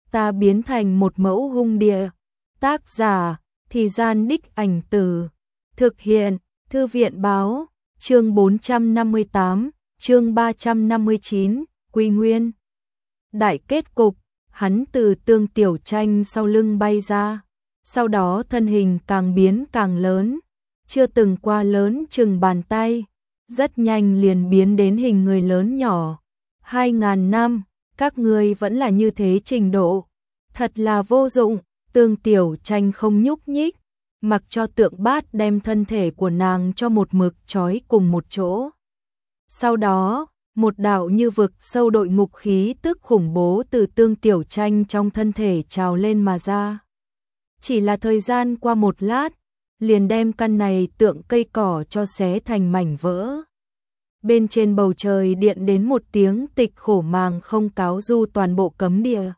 ta biến thành một mẫu hung địa. Tác giả, Thì Gian Đích Ảnh Từ. Thực hiện, Thư viện Báo, chương 458, chương 359, Quy Nguyên. Đại kết cục, hắn từ Tương Tiểu Tranh sau lưng bay ra, sau đó thân hình càng biến càng lớn, chưa từng qua lớn chừng bàn tay, rất nhanh liền biến đến hình người lớn nhỏ. 2000 năm, các ngươi vẫn là như thế trình độ, thật là vô dụng. Tương Tiểu Tranh không nhúc nhích, mặc cho Tượng Bát đem thân thể của nàng cho một mực trói cùng một chỗ. Sau đó, một đạo như vực sâu đội ngục khí tức khủng bố từ Tương Tiểu Tranh trong thân thể trào lên mà ra. Chỉ là thời gian qua một lát, liền đem căn này tượng cây cỏ cho xé thành mảnh vỡ. Bên trên bầu trời điện đến một tiếng tịch khổ màng không cáo du toàn bộ cấm địa.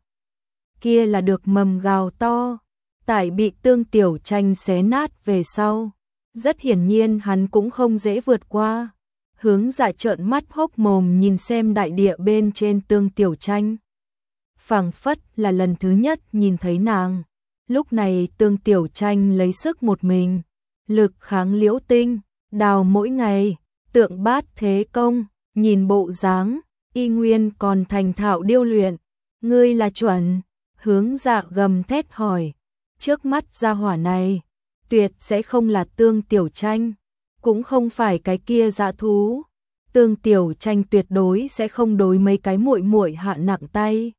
Kia là được mầm gào to, tại bị Tương Tiểu Tranh xé nát về sau. Rất hiển nhiên hắn cũng không dễ vượt qua. Hướng Dạ trợn mắt hốc mồm nhìn xem đại địa bên trên Tương Tiểu Tranh. Phảng phất là lần thứ nhất nhìn thấy nàng. Lúc này Tương Tiểu Tranh lấy sức một mình, lực kháng Liễu Tinh, đào mỗi ngày, Tượng Bát thế công, nhìn bộ dáng, y nguyên còn thành thạo điêu luyện. Ngươi là chuẩn. Hướng Dạ gầm thét hỏi, trước mắt gia hỏa này, tuyệt sẽ không là Tương Tiểu Tranh, cũng không phải cái kia dã thú. Tương Tiểu Tranh tuyệt đối sẽ không đối mấy cái muội muội hạ nặng tay.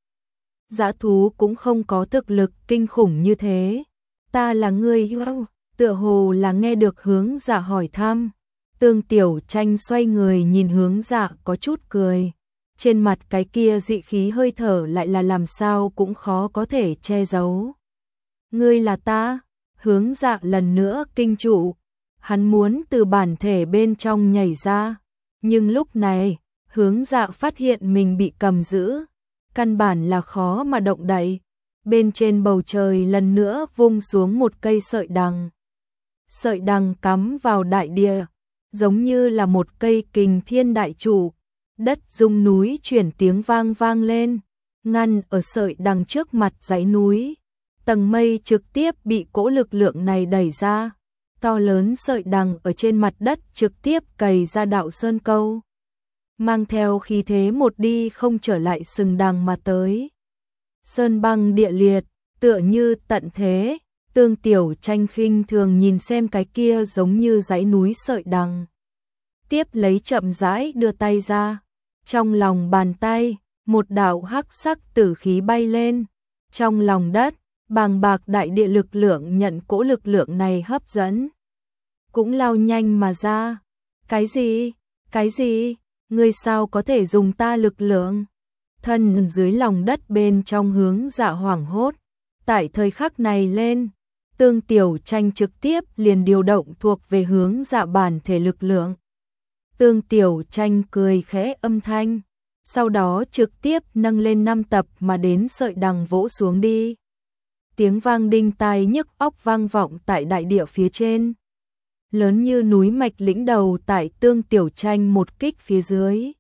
Dã thú cũng không có thực lực kinh khủng như thế. Ta là ngươi yêu, tựa hồ là nghe được Hướng Dạ hỏi thăm. Tương Tiểu Tranh xoay người nhìn Hướng Dạ có chút cười. Trên mặt cái kia dị khí hơi thở lại là làm sao cũng khó có thể che giấu. Ngươi là ta? Hướng Dạ lần nữa kinh trụ. Hắn muốn từ bản thể bên trong nhảy ra. Nhưng lúc này, Hướng Dạ phát hiện mình bị cầm giữ. Căn bản là khó mà động đậy. Bên trên bầu trời lần nữa vung xuống một cây sợi đằng. Sợi đằng cắm vào đại địa, giống như là một cây kình thiên đại trụ. Đất rung núi chuyển tiếng vang vang lên, ngăn ở sợi đằng trước mặt dãy núi. Tầng mây trực tiếp bị cỗ lực lượng này đẩy ra. To lớn sợi đằng ở trên mặt đất trực tiếp cày ra đạo sơn câu. Mang theo khí thế một đi không trở lại sừng đằng mà tới. Sơn băng địa liệt, tựa như tận thế. Tương Tiểu Tranh khinh thường nhìn xem cái kia giống như dãy núi sợi đằng. Tiếp lấy chậm rãi đưa tay ra. Trong lòng bàn tay, một đạo hắc sắc tử khí bay lên. Trong lòng đất, bàng bạc đại địa lực lượng nhận cỗ lực lượng này hấp dẫn. Cũng lao nhanh mà ra. Cái gì? Cái gì? Ngươi sao có thể dùng ta lực lượng? Thân dưới lòng đất bên trong Hướng Dạ hoảng hốt. Tại thời khắc này lên, Tương Tiểu Tranh trực tiếp liền điều động thuộc về Hướng Dạ bản thể lực lượng. Tương Tiểu Tranh cười khẽ âm thanh, sau đó trực tiếp nâng lên 5 tập mà đến sợi đằng vỗ xuống đi. Tiếng vang đinh tai nhức óc vang vọng tại đại địa phía trên. Lớn như núi mạch lĩnh đầu tại Tương Tiểu Tranh một kích phía dưới.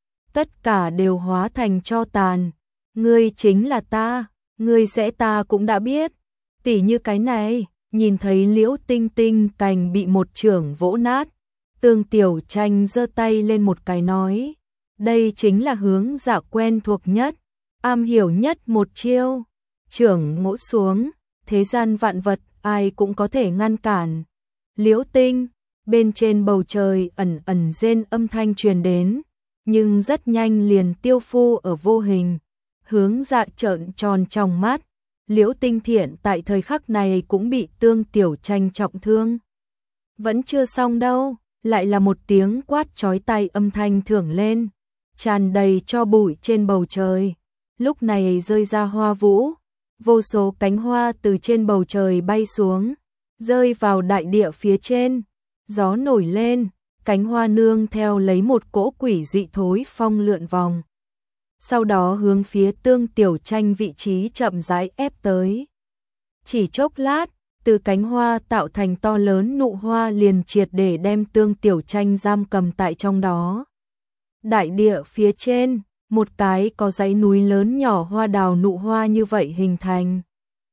Tất cả đều hóa thành tro tàn. Ngươi chính là ta, ngươi sẽ ta cũng đã biết. Tỉ như cái này, nhìn thấy Liễu Tinh Tinh cành bị một chưởng vỗ nát. Tương Tiểu Tranh giơ tay lên một cái nói, đây chính là Hướng Dạ quen thuộc nhất, am hiểu nhất một chiêu. Chưởng ngỗ xuống, thế gian vạn vật ai cũng có thể ngăn cản. Liễu Tinh, bên trên bầu trời ẩn ẩn rên âm thanh truyền đến, nhưng rất nhanh liền tiêu phu ở vô hình. Hướng Dạ trợn tròn trong mắt, Liễu Tinh Thiện tại thời khắc này cũng bị Tương Tiểu Tranh trọng thương. Vẫn chưa xong đâu. Lại là một tiếng quát chói tai âm thanh thưởng lên, tràn đầy tro bụi trên bầu trời. Lúc này rơi ra hoa vũ, vô số cánh hoa từ trên bầu trời bay xuống, rơi vào đại địa phía trên. Gió nổi lên, cánh hoa nương theo lấy một cỗ quỷ dị thối phong lượn vòng. Sau đó hướng phía Tương Tiểu Tranh vị trí chậm rãi ép tới. Chỉ chốc lát, từ cánh hoa tạo thành to lớn nụ hoa liền triệt để đem Tương Tiểu Tranh giam cầm tại trong đó. Đại địa phía trên, một cái có dãy núi lớn nhỏ hoa đào nụ hoa như vậy hình thành.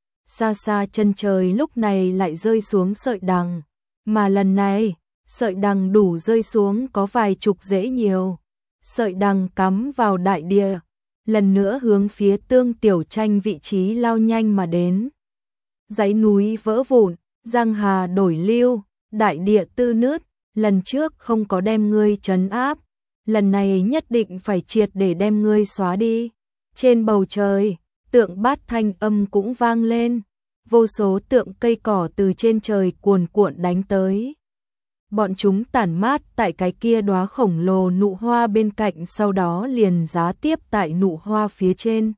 Xa xa chân trời lúc này lại rơi xuống sợi đằng, mà lần này, sợi đằng đủ rơi xuống có vài chục rễ nhiều. Sợi đằng cắm vào đại địa, lần nữa hướng phía Tương Tiểu Tranh vị trí lao nhanh mà đến. Dãy núi vỡ vụn, giang hà đổi lưu, đại địa tư nứt, lần trước không có đem ngươi trấn áp, lần này nhất định phải triệt để đem ngươi xóa đi. Trên bầu trời, tượng bát thanh âm cũng vang lên, vô số tượng cây cỏ từ trên trời cuồn cuộn đánh tới. Bọn chúng tản mát tại cái kia đóa khổng lồ nụ hoa bên cạnh, sau đó liền giá tiếp tại nụ hoa phía trên.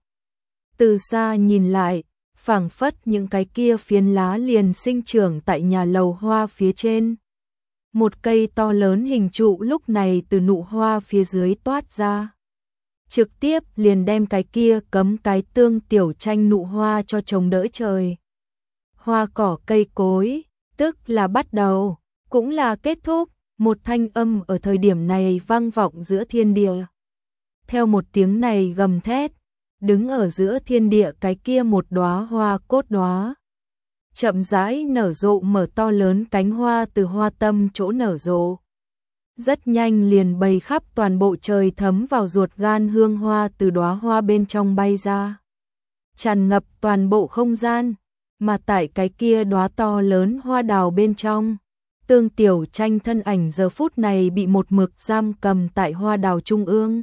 Từ xa nhìn lại, phảng phất những cái kia phiến lá liền sinh trưởng tại nhà lầu hoa phía trên. Một cây to lớn hình trụ lúc này từ nụ hoa phía dưới toát ra, trực tiếp liền đem cái kia cấm cái Tương Tiểu Tranh nụ hoa cho chống đỡ trời. Hoa cỏ cây cối, tức là bắt đầu, cũng là kết thúc, một thanh âm ở thời điểm này vang vọng giữa thiên địa. Theo một tiếng này gầm thét, đứng ở giữa thiên địa cái kia một đóa hoa cốt đóa chậm rãi nở rộ, mở to lớn cánh hoa từ hoa tâm chỗ nở rộ. Rất nhanh liền bày khắp toàn bộ trời, thấm vào ruột gan, hương hoa từ đóa hoa bên trong bay ra, tràn ngập toàn bộ không gian, mà tại cái kia đóa to lớn hoa đào bên trong, Tương Tiểu Tranh thân ảnh giờ phút này bị một mực giam cầm tại hoa đào trung ương.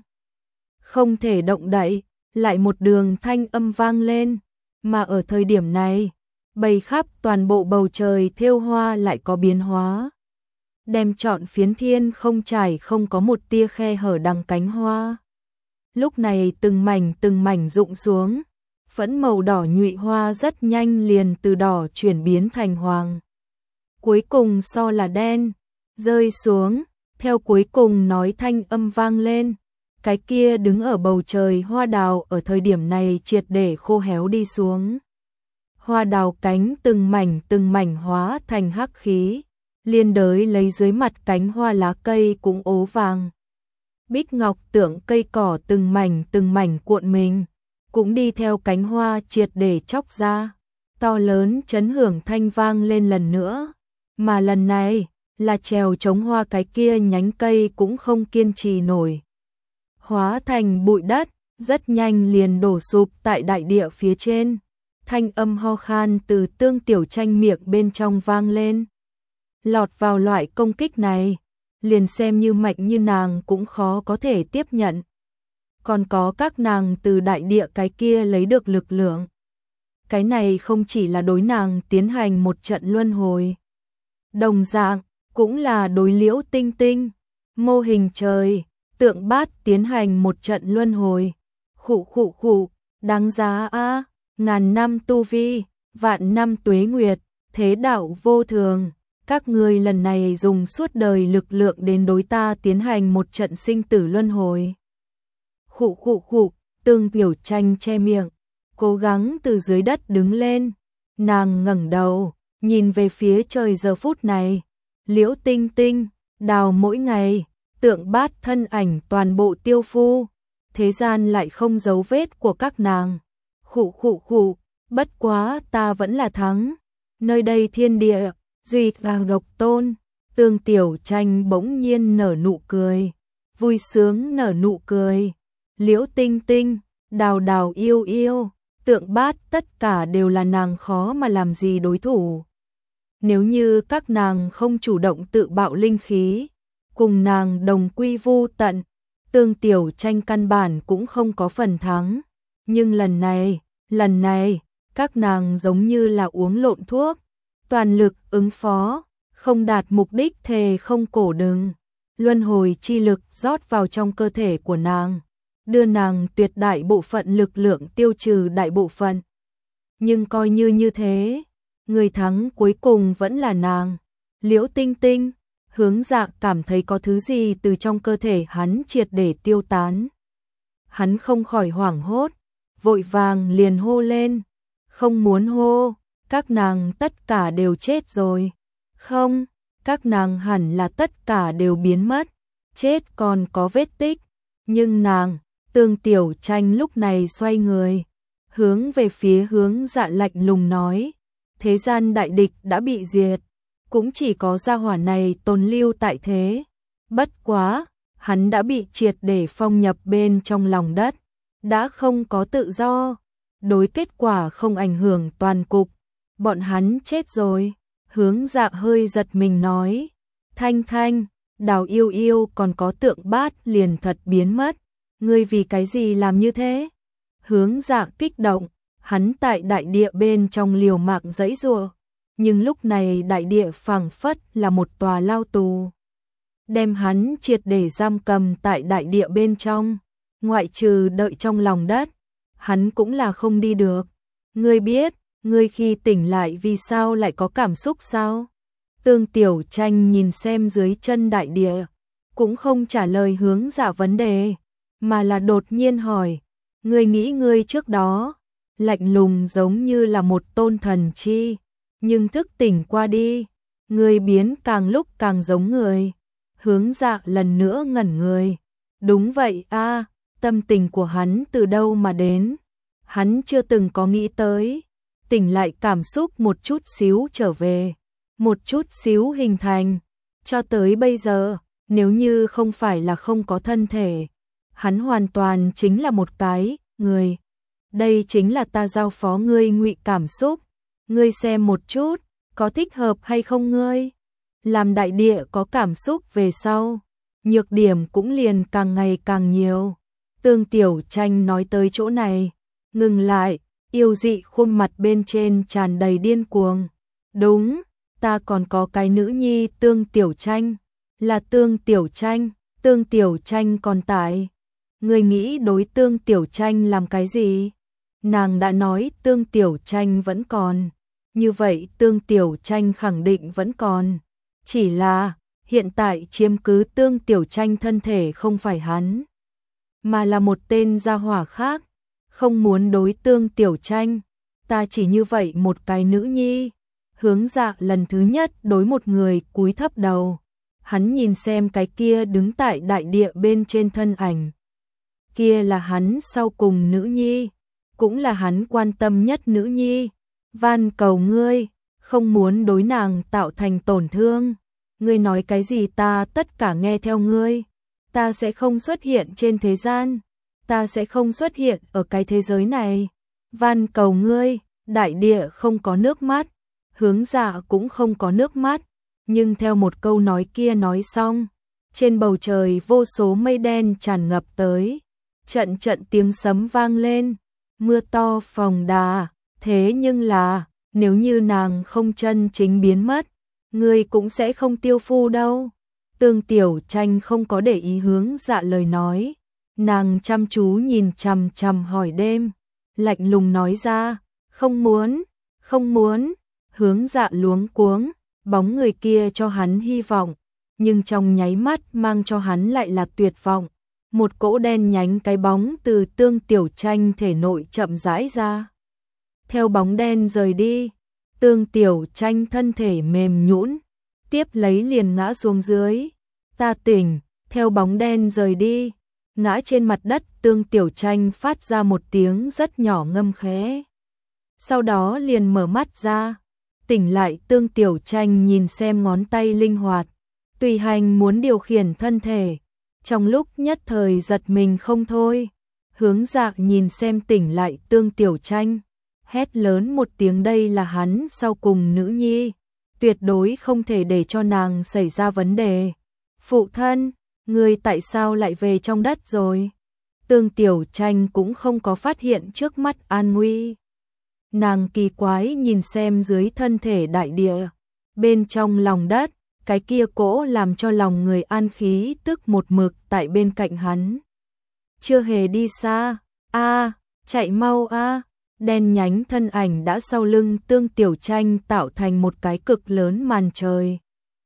Không thể động đậy, lại một đường thanh âm vang lên, mà ở thời điểm này, bày khắp toàn bộ bầu trời thêu hoa lại có biến hóa. Đem trọn phiến thiên không trải không có một tia khe hở đằng cánh hoa. Lúc này từng mảnh rụng xuống, phẫn màu đỏ nhụy hoa rất nhanh liền từ đỏ chuyển biến thành hoàng. Cuối cùng so là đen, rơi xuống, theo cuối cùng nói thanh âm vang lên, cái kia đứng ở bầu trời hoa đào ở thời điểm này triệt để khô héo đi xuống. Hoa đào cánh từng mảnh hóa thành hắc khí, liên đới lấy dưới mặt cánh hoa lá cây cũng ố vàng. Bích ngọc tượng cây cỏ từng mảnh cuộn mình, cũng đi theo cánh hoa triệt để chóc ra, to lớn chấn hưởng thanh vang lên lần nữa, mà lần này là trèo chống hoa cái kia nhánh cây cũng không kiên trì nổi, hóa thành bụi đất, rất nhanh liền đổ sụp tại đại địa phía trên. Thanh âm ho khan từ Tương Tiểu Tranh miệng bên trong vang lên. Lọt vào loại công kích này, liền xem như mạnh như nàng cũng khó có thể tiếp nhận. Còn có các nàng từ đại địa cái kia lấy được lực lượng. Cái này không chỉ là đối nàng tiến hành một trận luân hồi. Đồng dạng, cũng là đối Liễu Tinh Tinh, mô hình trời, tượng bát tiến hành một trận luân hồi. Khụ, đáng giá a. Ngàn năm tu vi, vạn năm tuế nguyệt, thế đạo vô thường, các ngươi lần này dùng suốt đời lực lượng đến đối ta tiến hành một trận sinh tử luân hồi. Khụ, Tương Tiểu Tranh che miệng, cố gắng từ dưới đất đứng lên, nàng ngẩng đầu, nhìn về phía trời giờ phút này, Liễu Tinh Tinh, đào mỗi ngày, tượng bát thân ảnh toàn bộ tiêu phu, thế gian lại không dấu vết của các nàng. Khụ, bất quá ta vẫn là thắng. Nơi đây thiên địa, duy càng độc tôn. Tương Tiểu Tranh bỗng nhiên nở nụ cười, vui sướng nở nụ cười. Liễu Tinh Tinh, đào yêu, tượng bát tất cả đều là nàng khó mà làm gì đối thủ. Nếu như các nàng không chủ động tự bạo linh khí, cùng nàng đồng quy vu tận, Tương Tiểu Tranh căn bản cũng không có phần thắng. Nhưng lần này, các nàng giống như là uống lộn thuốc, toàn lực ứng phó, không đạt mục đích thề không cổ đừng. Luân hồi chi lực rót vào trong cơ thể của nàng, đưa nàng tuyệt đại bộ phận lực lượng tiêu trừ đại bộ phận. Nhưng coi như thế, người thắng cuối cùng vẫn là nàng. Liễu Tinh Tinh, Hướng Dạ cảm thấy có thứ gì từ trong cơ thể hắn triệt để tiêu tán. Hắn không khỏi hoảng hốt, vội vàng liền hô lên, không muốn hô, các nàng tất cả đều chết rồi. Không, các nàng hẳn là tất cả đều biến mất, chết còn có vết tích, nhưng nàng, Tương Tiểu Tranh lúc này xoay người, hướng về phía Hướng Dạ lạnh lùng nói, thế gian đại địch đã bị diệt, cũng chỉ có gia hỏa này tồn lưu tại thế. Bất quá, hắn đã bị triệt để phong nhập bên trong lòng đất, đã không có tự do, đối kết quả không ảnh hưởng toàn cục, bọn hắn chết rồi. Hướng Dạ hơi giật mình nói, Thanh Thanh, Đào Yêu Yêu còn có Tượng Bát liền thật biến mất, ngươi vì cái gì làm như thế? Hướng Dạ kích động, hắn tại đại địa bên trong liều mạng giãy giụa, nhưng lúc này đại địa phảng phất là một tòa lao tù, đem hắn triệt để giam cầm tại đại địa bên trong, ngoại trừ đợi trong lòng đất, hắn cũng là không đi được. Ngươi biết, ngươi khi tỉnh lại vì sao lại có cảm xúc sao? Tương Tiểu Tranh nhìn xem dưới chân đại địa, cũng không trả lời Hướng Dạ vấn đề, mà là đột nhiên hỏi, ngươi nghĩ ngươi trước đó, lạnh lùng giống như là một tôn thần chi, nhưng thức tỉnh qua đi, ngươi biến càng lúc càng giống người. Hướng Dạ lần nữa ngẩn người, đúng vậy a, tâm tình của hắn từ đâu mà đến, hắn chưa từng có nghĩ tới, tỉnh lại cảm xúc một chút xíu trở về, một chút xíu hình thành, cho tới bây giờ, nếu như không phải là không có thân thể, hắn hoàn toàn chính là một cái người. Đây chính là ta giao phó ngươi ngụy cảm xúc, ngươi xem một chút, có thích hợp hay không ngươi? Làm đại địa có cảm xúc về sau, nhược điểm cũng liền càng ngày càng nhiều. Tương Tiểu Tranh nói tới chỗ này, ngừng lại, yêu dị khuôn mặt bên trên tràn đầy điên cuồng. Đúng, ta còn có cái nữ nhi Tương Tiểu Tranh, là Tương Tiểu Tranh, Tương Tiểu Tranh còn tại. Ngươi nghĩ đối Tương Tiểu Tranh làm cái gì? Nàng đã nói Tương Tiểu Tranh vẫn còn, như vậy Tương Tiểu Tranh khẳng định vẫn còn. Chỉ là, hiện tại chiếm cứ Tương Tiểu Tranh thân thể không phải hắn, mà là một tên gia hỏa khác, không muốn đối Tương Tiểu Tranh, ta chỉ như vậy một cái nữ nhi. Hướng Dạ lần thứ nhất đối một người cúi thấp đầu, hắn nhìn xem cái kia đứng tại đại địa bên trên thân ảnh. Kia là hắn sau cùng nữ nhi, cũng là hắn quan tâm nhất nữ nhi. Van cầu ngươi, không muốn đối nàng tạo thành tổn thương. Ngươi nói cái gì ta tất cả nghe theo ngươi. Ta sẽ không xuất hiện trên thế gian. Ta sẽ không xuất hiện ở cái thế giới này. Van cầu ngươi, đại địa không có nước mắt. Hướng Dạ cũng không có nước mắt. Nhưng theo một câu nói kia nói xong, trên bầu trời vô số mây đen tràn ngập tới. Trận trận tiếng sấm vang lên. Mưa to phòng đà. Thế nhưng là, nếu như nàng không chân chính biến mất, ngươi cũng sẽ không tiêu phu đâu. Tương Tiểu Tranh không có để ý Hướng Dạ lời nói. Nàng chăm chú nhìn chằm chằm hỏi đêm, lạnh lùng nói ra, không muốn, không muốn. Hướng Dạ luống cuống, bóng người kia cho hắn hy vọng, nhưng trong nháy mắt mang cho hắn lại là tuyệt vọng. Một cỗ đen nhánh cái bóng từ Tương Tiểu Tranh thể nội chậm rãi ra. Theo bóng đen rời đi, Tương Tiểu Tranh thân thể mềm nhũn, tiếp lấy liền ngã xuống dưới. Ta tỉnh, theo bóng đen rời đi, ngã trên mặt đất. Tương Tiểu Tranh phát ra một tiếng rất nhỏ ngâm khẽ, sau đó liền mở mắt ra. Tỉnh lại Tương Tiểu Tranh nhìn xem ngón tay linh hoạt, tùy hành muốn điều khiển thân thể, trong lúc nhất thời giật mình không thôi. Hướng Dạ nhìn xem tỉnh lại Tương Tiểu Tranh, hét lớn một tiếng, đây là hắn sau cùng nữ nhi, tuyệt đối không thể để cho nàng xảy ra vấn đề. Phụ thân, ngươi tại sao lại về trong đất rồi? Tương Tiểu Tranh cũng không có phát hiện trước mắt an nguy. Nàng kỳ quái nhìn xem dưới thân thể đại địa, bên trong lòng đất, cái kia cỗ làm cho lòng người an khí tức một mực tại bên cạnh hắn. Chưa hề đi xa, chạy mau a. Đen nhánh thân ảnh đã sau lưng Tương Tiểu Tranh tạo thành một cái cực lớn màn trời.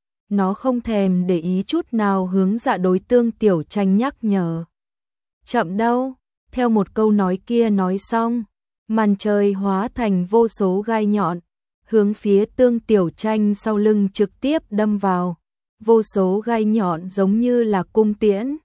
Nó không thèm để ý chút nào Hướng Dạ đối Tương Tiểu Tranh nhắc nhở. Chậm đâu, theo một câu nói kia nói xong, màn trời hóa thành vô số gai nhọn, hướng phía Tương Tiểu Tranh sau lưng trực tiếp đâm vào. Vô số gai nhọn giống như là cung tiễn,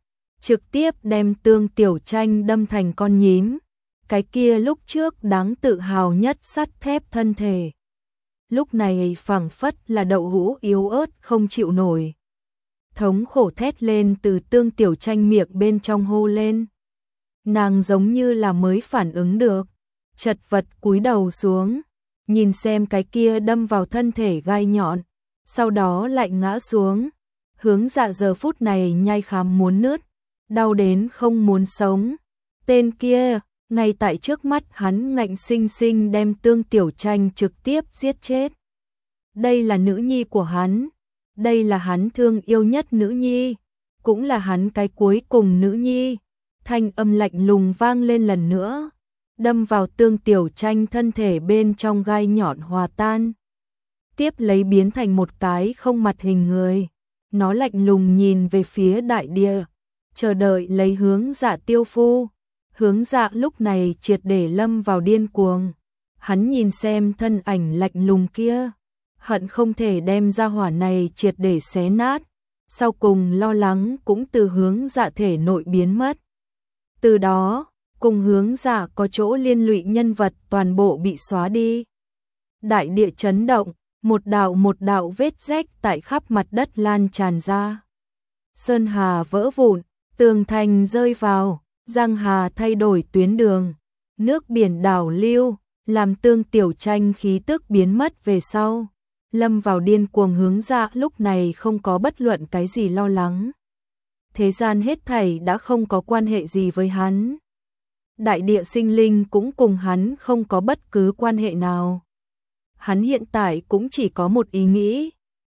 trực tiếp đem Tương Tiểu Tranh đâm thành con nhím. Cái kia lúc trước đáng tự hào nhất sắt thép thân thể, lúc này phảng phất là đậu hũ yếu ớt không chịu nổi. Thống khổ thét lên từ Tương Tiểu Tranh miệng bên trong hô lên. Nàng giống như là mới phản ứng được, chật vật cúi đầu xuống, nhìn xem cái kia đâm vào thân thể gai nhọn, sau đó lại ngã xuống. Hướng Dạ giờ phút này nhai khám muốn nứt, đau đến không muốn sống. Tên kia, ngay tại trước mắt hắn ngạnh sinh sinh đem Tương Tiểu Tranh trực tiếp giết chết. Đây là nữ nhi của hắn, đây là hắn thương yêu nhất nữ nhi, cũng là hắn cái cuối cùng nữ nhi. Thanh âm lạnh lùng vang lên lần nữa, đâm vào Tương Tiểu Tranh thân thể bên trong gai nhọn hòa tan. Tiếp lấy biến thành một cái không mặt hình người, nó lạnh lùng nhìn về phía đại địa, chờ đợi lấy Hướng Dạ tiêu phu. Hướng Dạ lúc này triệt để lâm vào điên cuồng. Hắn nhìn xem thân ảnh lạnh lùng kia, hận không thể đem ra hỏa này triệt để xé nát. Sau cùng lo lắng cũng từ Hướng Dạ thể nội biến mất. Từ đó, cùng Hướng Dạ có chỗ liên lụy nhân vật toàn bộ bị xóa đi. Đại địa chấn động, một đạo vết rách tại khắp mặt đất lan tràn ra. Sơn hà vỡ vụn, tường thành rơi vào, giang hà thay đổi tuyến đường, nước biển đảo lưu, làm Tương Tiểu Tranh khí tức biến mất về sau. Lâm vào điên cuồng Hướng Dạ lúc này không có bất luận cái gì lo lắng. Thế gian hết thảy đã không có quan hệ gì với hắn. Đại địa sinh linh cũng cùng hắn không có bất cứ quan hệ nào. Hắn hiện tại cũng chỉ có một ý nghĩ,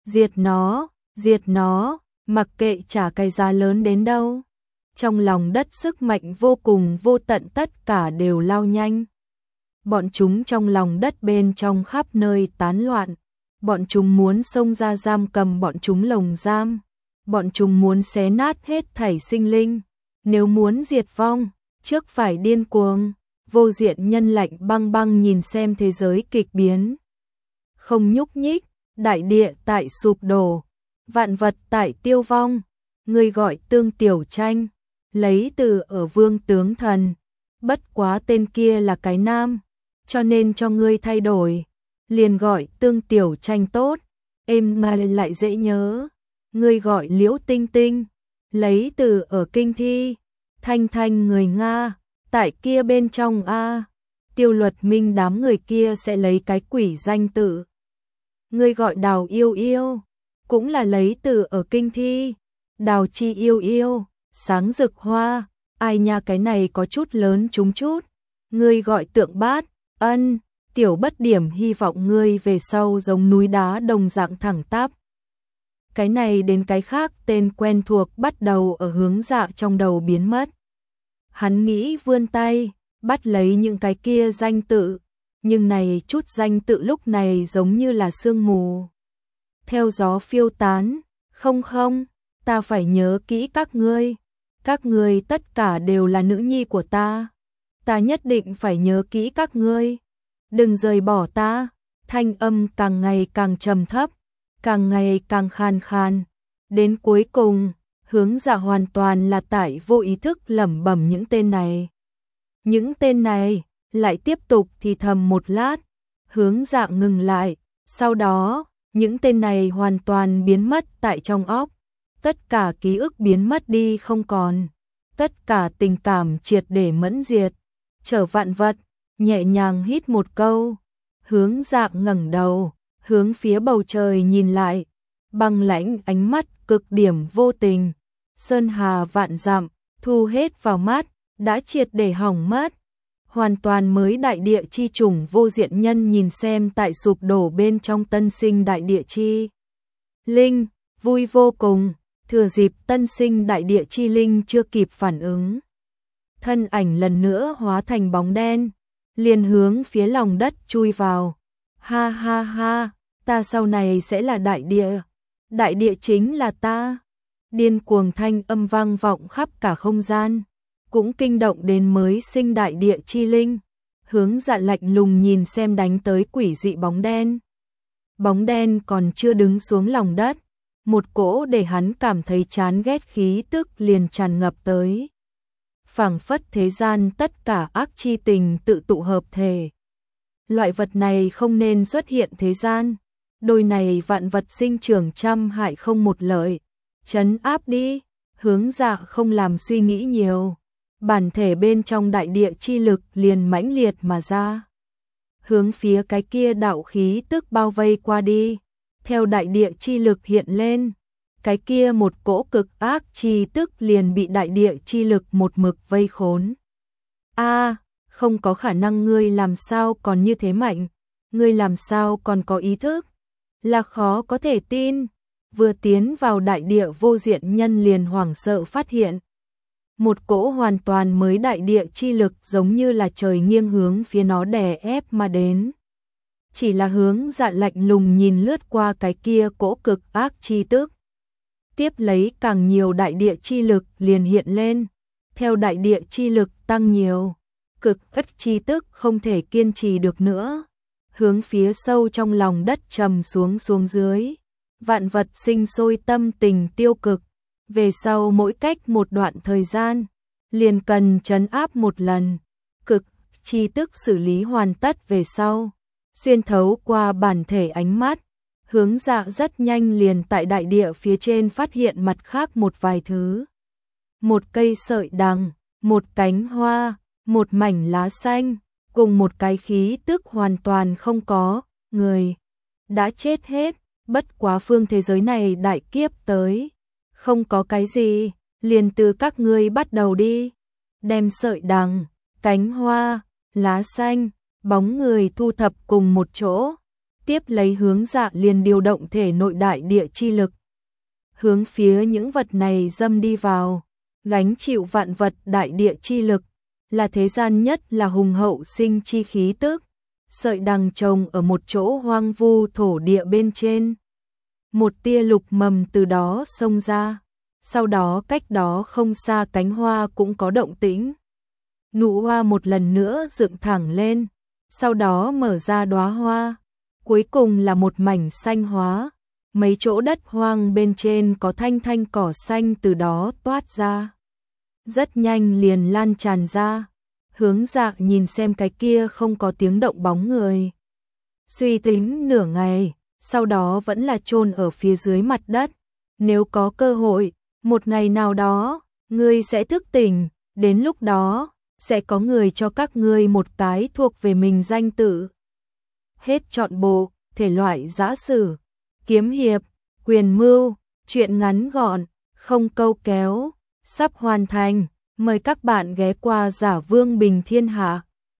diệt nó, mặc kệ trả cái giá lớn đến đâu. Trong lòng đất sức mạnh vô cùng vô tận tất cả đều lao nhanh. Bọn chúng trong lòng đất bên trong khắp nơi tán loạn. Bọn chúng muốn xông ra giam cầm bọn chúng lồng giam. Bọn chúng muốn xé nát hết thảy sinh linh. Nếu muốn diệt vong, trước phải điên cuồng. Vô diện nhân lạnh băng băng nhìn xem thế giới kịch biến. Không nhúc nhích, đại địa tại sụp đổ, vạn vật tại tiêu vong. Người gọi Tương Tiểu Tranh, lấy từ ở Vương Tướng Thần. Bất quá tên kia là cái nam, cho nên cho ngươi thay đổi. Liền gọi Tương Tiểu Tranh tốt, êm mà lại dễ nhớ. Ngươi gọi Liễu Tinh Tinh, lấy từ ở Kinh Thi. Thanh Thanh người Nga, tại kia bên trong a. Tiêu Luật Minh đám người kia sẽ lấy cái quỷ danh tự. Ngươi gọi Đào Yêu Yêu, cũng là lấy từ ở Kinh Thi. Đào Chi Yêu Yêu, sáng rực hoa, ai nha cái này có chút lớn chúng chút. Ngươi gọi Tượng Bát, ân, tiểu bất điểm hy vọng ngươi về sau giống núi đá đồng dạng thẳng tắp. Cái này đến cái khác tên quen thuộc bắt đầu ở Hướng Dạ trong đầu biến mất. Hắn nghĩ vươn tay, bắt lấy những cái kia danh tự, nhưng này chút danh tự lúc này giống như là sương mù. Theo gió phiêu tán, không, ta phải nhớ kỹ các ngươi tất cả đều là nữ nhi của ta nhất định phải nhớ kỹ các ngươi, đừng rời bỏ ta. Thanh âm càng ngày càng trầm thấp, càng ngày càng khan khan, đến cuối cùng, Hướng Dạ hoàn toàn là tại vô ý thức lẩm bẩm những tên này. Những tên này lại tiếp tục thì thầm một lát, Hướng Dạ ngừng lại, sau đó, những tên này hoàn toàn biến mất tại trong óc. Tất cả ký ức biến mất đi không còn, tất cả tình cảm triệt để mẫn diệt. Trở vạn vật, nhẹ nhàng hít một câu, Hướng Dạ ngẩng đầu, hướng phía bầu trời nhìn lại, băng lãnh ánh mắt cực điểm vô tình, sơn hà vạn dặm, thu hết vào mắt, đã triệt để hỏng mất. Hoàn toàn mới đại địa chi chủng vô diện nhân nhìn xem tại sụp đổ bên trong tân sinh đại địa chi linh, vui vô cùng. Thừa dịp tân sinh đại địa chi linh chưa kịp phản ứng, thân ảnh lần nữa hóa thành bóng đen, liền hướng phía lòng đất chui vào. Ha ha ha, ta sau này sẽ là đại địa chính là ta. Điên cuồng thanh âm vang vọng khắp cả không gian, cũng kinh động đến mới sinh đại địa chi linh. Hướng Dạ lạnh lùng nhìn xem đánh tới quỷ dị bóng đen. Bóng đen còn chưa đứng xuống lòng đất, một cỗ để hắn cảm thấy chán ghét khí tức liền tràn ngập tới. Phảng phất thế gian tất cả ác chi tình tự tụ hợp thể. Loại vật này không nên xuất hiện thế gian. Đôi này vạn vật sinh trưởng trăm hại không một lợi. Trấn áp đi, Hướng Dạ không làm suy nghĩ nhiều. Bản thể bên trong đại địa chi lực liền mãnh liệt mà ra. Hướng phía cái kia đạo khí tức bao vây qua đi. Theo đại địa chi lực hiện lên, cái kia một cỗ cực ác chi tức liền bị đại địa chi lực một mực vây khốn. Không có khả năng, ngươi làm sao còn như thế mạnh, ngươi làm sao còn có ý thức, là khó có thể tin. Vừa tiến vào đại địa vô diện nhân liền hoảng sợ phát hiện. Một cỗ hoàn toàn mới đại địa chi lực giống như là trời nghiêng hướng phía nó đè ép mà đến. Chỉ là Hướng Dạ lạnh lùng nhìn lướt qua cái kia cỗ cực ác chi tức. Tiếp lấy càng nhiều đại địa chi lực liền hiện lên. Theo đại địa chi lực tăng nhiều, cực ác chi tức không thể kiên trì được nữa. Hướng phía sâu trong lòng đất trầm xuống dưới. Vạn vật sinh sôi tâm tình tiêu cực. Về sau mỗi cách một đoạn thời gian, liền cần trấn áp một lần. Cực chi tức xử lý hoàn tất về sau, xuyên thấu qua bản thể ánh mắt, Hướng Dạ rất nhanh liền tại đại địa phía trên phát hiện mặt khác một vài thứ. Một cây sợi đằng, một cánh hoa, một mảnh lá xanh, cùng một cái khí tức hoàn toàn không có, người đã chết hết, bất quá phương thế giới này đại kiếp tới. Không có cái gì, liền từ các ngươi bắt đầu đi. Đem sợi đằng, cánh hoa, lá xanh, bóng người thu thập cùng một chỗ. Tiếp lấy Hướng Dạ liền điều động thể nội đại địa chi lực. Hướng phía những vật này dâm đi vào. Gánh chịu vạn vật đại địa chi lực. Là thế gian nhất là hùng hậu sinh chi khí tức. Sợi đằng trồng ở một chỗ hoang vu thổ địa bên trên. Một tia lục mầm từ đó xông ra. Sau đó cách đó không xa cánh hoa cũng có động tĩnh. Nụ hoa một lần nữa dựng thẳng lên. Sau đó mở ra đóa hoa. Cuối cùng là một mảnh xanh hóa. Mấy chỗ đất hoang bên trên có thanh thanh cỏ xanh từ đó toát ra. Rất nhanh liền lan tràn ra. Hướng Dạ nhìn xem cái kia không có tiếng động bóng người. Suy tính nửa ngày, sau đó vẫn là chôn ở phía dưới mặt đất. Nếu có cơ hội, một ngày nào đó, ngươi sẽ thức tỉnh, đến lúc đó, sẽ có người cho các ngươi một cái thuộc về mình danh tự. Hết trọn bộ, thể loại giã sử, kiếm hiệp, quyền mưu, truyện ngắn gọn, không câu kéo, sắp hoàn thành. Mời các bạn ghé qua Giả Vương Bình Thiên Hạ.